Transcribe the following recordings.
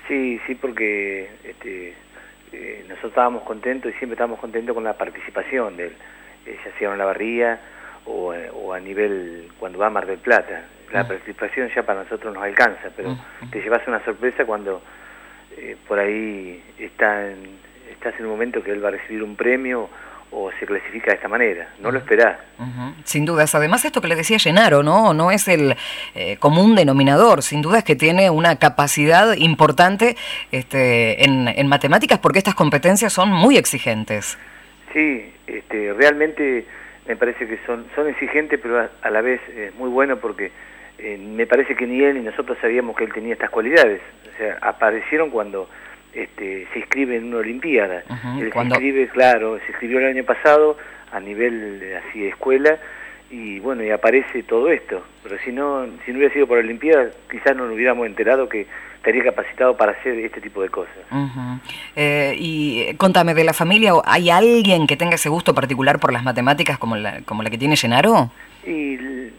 Sí, sí, porque nosotros estábamos contentos y siempre estábamos contentos con la participación de él, ya sea en Olavarría o a nivel cuando va a Mar del Plata. La participación ya para nosotros nos alcanza, pero te llevas una sorpresa cuando por ahí estás en un momento que él va a recibir un premio o se clasifica de esta manera, no lo esperás. Sin dudas, además esto que le decía Gennaro, no es el común denominador, sin duda es que tiene una capacidad importante en matemáticas porque estas competencias son muy exigentes. Sí, realmente me parece que son exigentes, pero a la vez es muy bueno porque me parece que ni él ni nosotros sabíamos que él tenía estas cualidades, o sea, aparecieron cuando se inscribe en una olimpiada. Él se inscribió el año pasado a nivel así de escuela y bueno, y aparece todo esto, pero si no hubiera sido por la olimpiada quizás no nos hubiéramos enterado que estaría capacitado para hacer este tipo de cosas. Y contame, de la familia, ¿hay alguien que tenga ese gusto particular por las matemáticas como la que tiene Gennaro? Y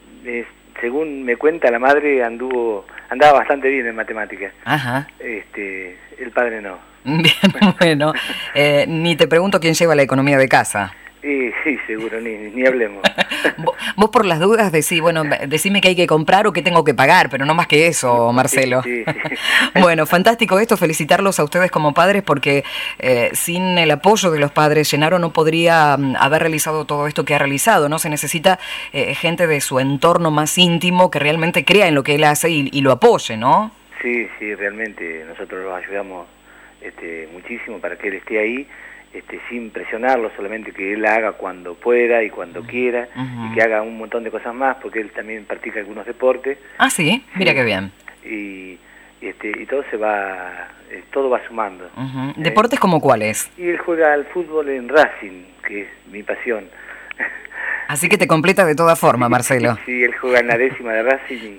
según me cuenta, la madre andaba bastante bien en matemáticas. Ajá. El padre no. Bien, bueno. Ni te pregunto quién lleva la economía de casa. Sí, seguro, ni hablemos. Vos por las dudas decís, bueno, decime qué hay que comprar o qué tengo que pagar, pero no más que eso, Marcelo. Sí. Bueno, fantástico esto, felicitarlos a ustedes como padres porque sin el apoyo de los padres, Gennaro no podría haber realizado todo esto que ha realizado, ¿no? Se necesita gente de su entorno más íntimo que realmente crea en lo que él hace y lo apoye, ¿no? Sí, realmente nosotros los ayudamos muchísimo para que él esté ahí. Sin presionarlo, solamente que él haga cuando pueda y cuando quiera, y que haga un montón de cosas más, porque él también practica algunos deportes. Ah, sí, mira qué bien. Y todo todo va sumando. ¿Deportes como cuáles? Y él juega al fútbol en Racing, que es mi pasión. Así que te completa de toda forma, Marcelo. Sí, él juega en la 10ª de Racing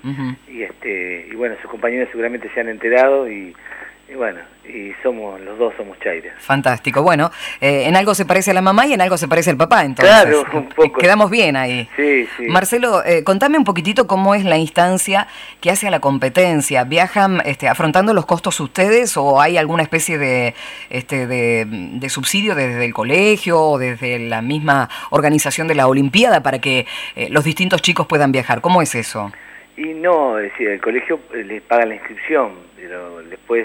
y bueno, sus compañeros seguramente se han enterado y bueno, y los dos somos chairas. Fantástico. Bueno, en algo se parece a la mamá y en algo se parece al papá, entonces. Claro, un poco. Quedamos bien ahí. Sí. Marcelo, contame un poquitito cómo es la instancia que hace a la competencia. ¿Viajan afrontando los costos ustedes o hay alguna especie de subsidio desde el colegio o desde la misma organización de la Olimpiada para que los distintos chicos puedan viajar? ¿Cómo es eso? Y no, es decir, el colegio les paga la inscripción, pero después...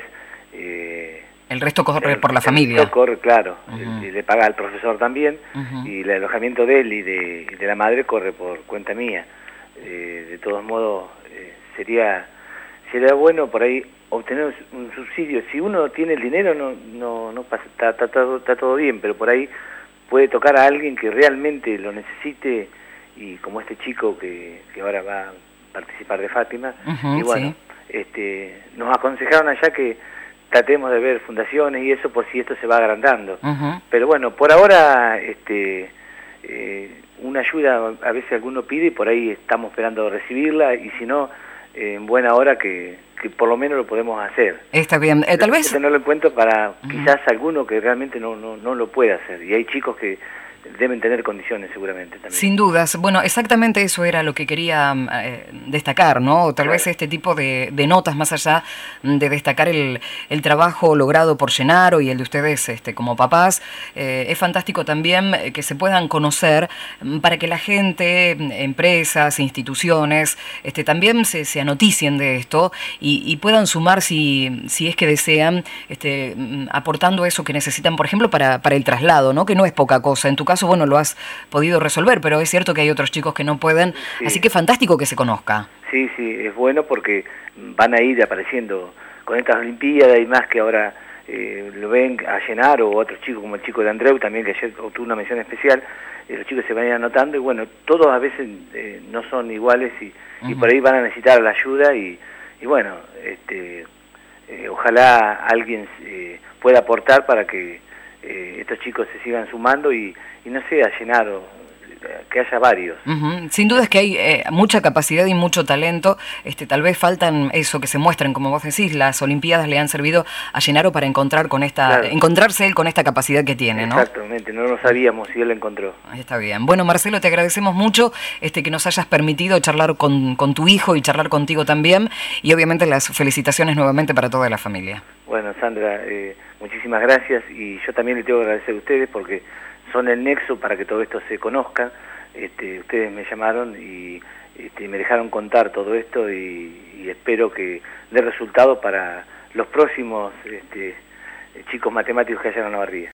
el resto corre por la familia. El resto corre, claro, le paga al profesor también, y el alojamiento de él y de la madre corre por cuenta mía. De todos modos, sería bueno por ahí obtener un subsidio. Si uno tiene el dinero, no pasa, está todo bien, pero por ahí puede tocar a alguien que realmente lo necesite, y como este chico que ahora va a participar de Fátima, y bueno, nos aconsejaron allá que tratemos de ver fundaciones y eso por si esto se va agrandando. Pero bueno, por ahora una ayuda a veces alguno pide y por ahí estamos esperando recibirla, y si no, en buena hora que por lo menos lo podemos hacer. Está bien, tal vez... Tenerlo en cuenta para quizás alguno que realmente no lo pueda hacer, y hay chicos que deben tener condiciones seguramente también. Sin dudas. Bueno, exactamente eso era lo que quería destacar, ¿no? Tal vez este tipo de notas, más allá de destacar el trabajo logrado por Gennaro y el de ustedes como papás, es fantástico también que se puedan conocer para que la gente, empresas, instituciones, también se anoticien de esto y puedan sumar si es que desean, aportando eso que necesitan, por ejemplo, para el traslado, ¿no? Que no es poca cosa. En tu caso, bueno, lo has podido resolver, pero es cierto que hay otros chicos que no pueden, así que fantástico que se conozca. Sí, es bueno porque van a ir apareciendo con estas Olimpiadas y más que ahora lo ven a Gennaro o otros chicos como el chico de Andreu también, que ayer obtuvo una mención especial, los chicos se van a ir anotando y bueno, todos a veces no son iguales y por ahí van a necesitar la ayuda y bueno, ojalá alguien pueda aportar para que estos chicos se sigan sumando y no sea Gennaro, que haya varios. Sin duda es que hay mucha capacidad y mucho talento. Tal vez faltan eso, que se muestren, como vos decís, las Olimpiadas le han servido a Gennaro para encontrarse él con esta capacidad que tiene, ¿no? Exactamente, no lo sabíamos y él lo encontró. Ahí está bien. Bueno, Marcelo, te agradecemos mucho que nos hayas permitido charlar con tu hijo y charlar contigo también, y obviamente las felicitaciones nuevamente para toda la familia. Bueno, Sandra, muchísimas gracias, y yo también le tengo que agradecer a ustedes porque son el nexo para que todo esto se conozca. Ustedes me llamaron y me dejaron contar todo esto, y espero que dé resultado para los próximos chicos matemáticos que hayan en Olavarría.